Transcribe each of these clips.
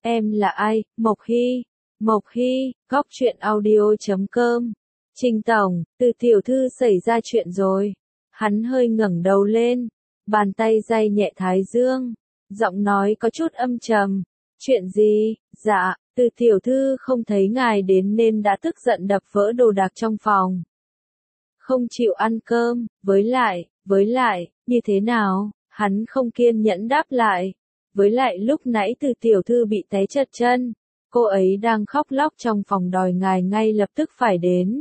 Em là ai? Mộc Hy. Mộc Hy, góc truyện audio.com. Trình tổng, Từ tiểu thư xảy ra chuyện rồi. Hắn hơi ngẩng đầu lên, bàn tay day nhẹ thái dương, giọng nói có chút âm trầm. Chuyện gì? Dạ, Từ tiểu thư không thấy ngài đến nên đã tức giận đập vỡ đồ đạc trong phòng. Không chịu ăn cơm, với lại, như thế nào? Hắn không kiên nhẫn đáp lại. Với lại lúc nãy Từ tiểu thư bị té trật chân, cô ấy đang khóc lóc trong phòng đòi ngài ngay lập tức phải đến.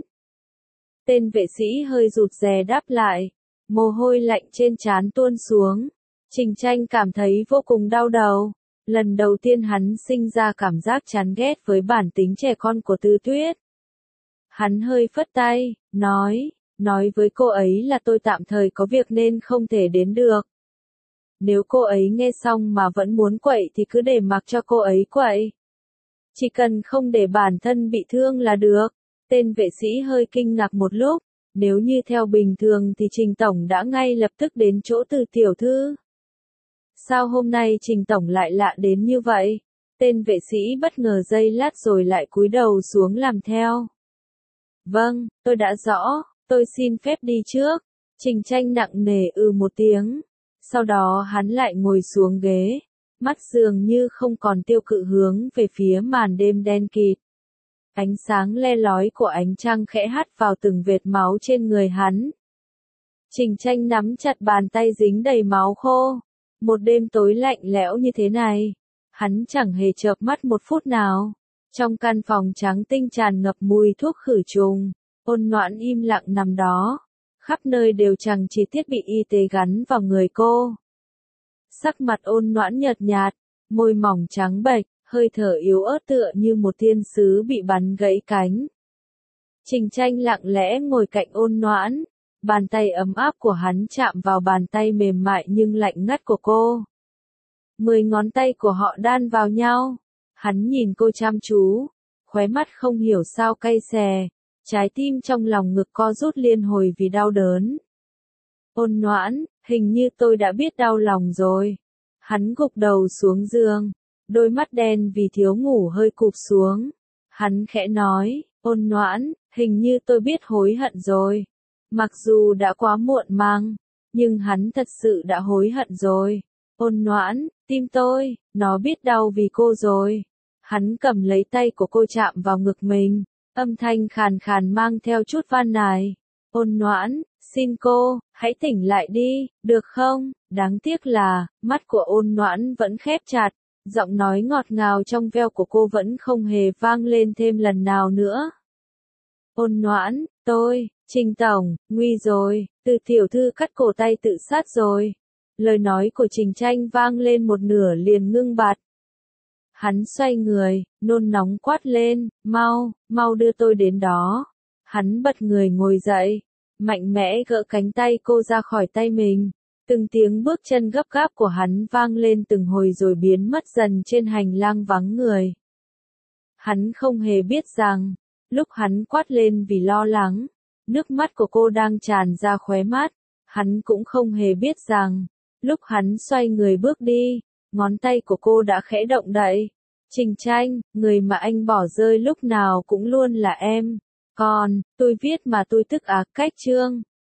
Tên vệ sĩ hơi rụt rè đáp lại, mồ hôi lạnh trên trán tuôn xuống. Trình Tranh cảm thấy vô cùng đau đầu. Lần đầu tiên hắn sinh ra cảm giác chán ghét với bản tính trẻ con của Tư Tuyết. Hắn hơi phất tay, nói với cô ấy là tôi tạm thời có việc nên không thể đến được. Nếu cô ấy nghe xong mà vẫn muốn quậy thì cứ để mặc cho cô ấy quậy. Chỉ cần không để bản thân bị thương là được. Tên vệ sĩ hơi kinh ngạc một lúc, nếu như theo bình thường thì Trình tổng đã ngay lập tức đến chỗ Từ tiểu thư. Sao hôm nay Trình tổng lại lạ đến như vậy? Tên vệ sĩ bất ngờ giây lát rồi lại cúi đầu xuống làm theo. Vâng, tôi đã rõ, tôi xin phép đi trước. Trình Tranh nặng nề một tiếng. Sau đó hắn lại ngồi xuống ghế, mắt dường như không còn tiêu cự hướng về phía màn đêm đen kịt. Ánh sáng le lói của ánh trăng khẽ hắt vào từng vệt máu trên người hắn. Trình Tranh nắm chặt bàn tay dính đầy máu khô. Một đêm tối lạnh lẽo như thế này, hắn chẳng hề chợp mắt một phút nào. Trong căn phòng trắng tinh tràn ngập mùi thuốc khử trùng, Ôn Noãn im lặng nằm đó. Khắp nơi đều chẳng chỉ thiết bị y tế gắn vào người cô. Sắc mặt Ôn Noãn nhợt nhạt, môi mỏng trắng bệch, hơi thở yếu ớt tựa như một thiên sứ bị bắn gãy cánh. Trình Tranh lặng lẽ ngồi cạnh Ôn Noãn, bàn tay ấm áp của hắn chạm vào bàn tay mềm mại nhưng lạnh ngắt của cô. 10 ngón tay của họ đan vào nhau, hắn nhìn cô chăm chú, khóe mắt không hiểu sao cay xè, trái tim trong lòng ngực co rút liên hồi vì đau đớn. Ôn Noãn, hình như tôi đã biết đau lòng rồi. Hắn gục đầu xuống giường, đôi mắt đen vì thiếu ngủ hơi cụp xuống. Hắn khẽ nói, Ôn Noãn, hình như tôi biết hối hận rồi. Mặc dù đã quá muộn màng, nhưng hắn thật sự đã hối hận rồi. Ôn Noãn, tim tôi, nó biết đau vì cô rồi. Hắn cầm lấy tay của cô chạm vào ngực mình, âm thanh khàn khàn mang theo chút van nài. Ôn Noãn, xin cô, hãy tỉnh lại đi, được không? Đáng tiếc là, mắt của Ôn Noãn vẫn khép chặt, giọng nói ngọt ngào trong veo của cô vẫn không hề vang lên thêm lần nào nữa. Ôn Noãn, Trình tổng, nguy rồi, Từ tiểu thư cắt cổ tay tự sát rồi. Lời nói của Trình Tranh vang lên một nửa liền ngưng bặt. Hắn xoay người, nôn nóng quát lên, mau đưa tôi đến đó. Hắn bật người ngồi dậy, mạnh mẽ gỡ cánh tay cô ra khỏi tay mình. Từng tiếng bước chân gấp gáp của hắn vang lên từng hồi rồi biến mất dần trên hành lang vắng người. Hắn không hề biết rằng, lúc hắn quát lên vì lo lắng, nước mắt của cô đang tràn ra khóe mắt. Hắn cũng không hề biết rằng, lúc hắn xoay người bước đi, ngón tay của cô đã khẽ động đậy. Trình Tranh, người mà anh bỏ rơi lúc nào cũng luôn là em. Còn, tôi viết mà tôi tức cách chương.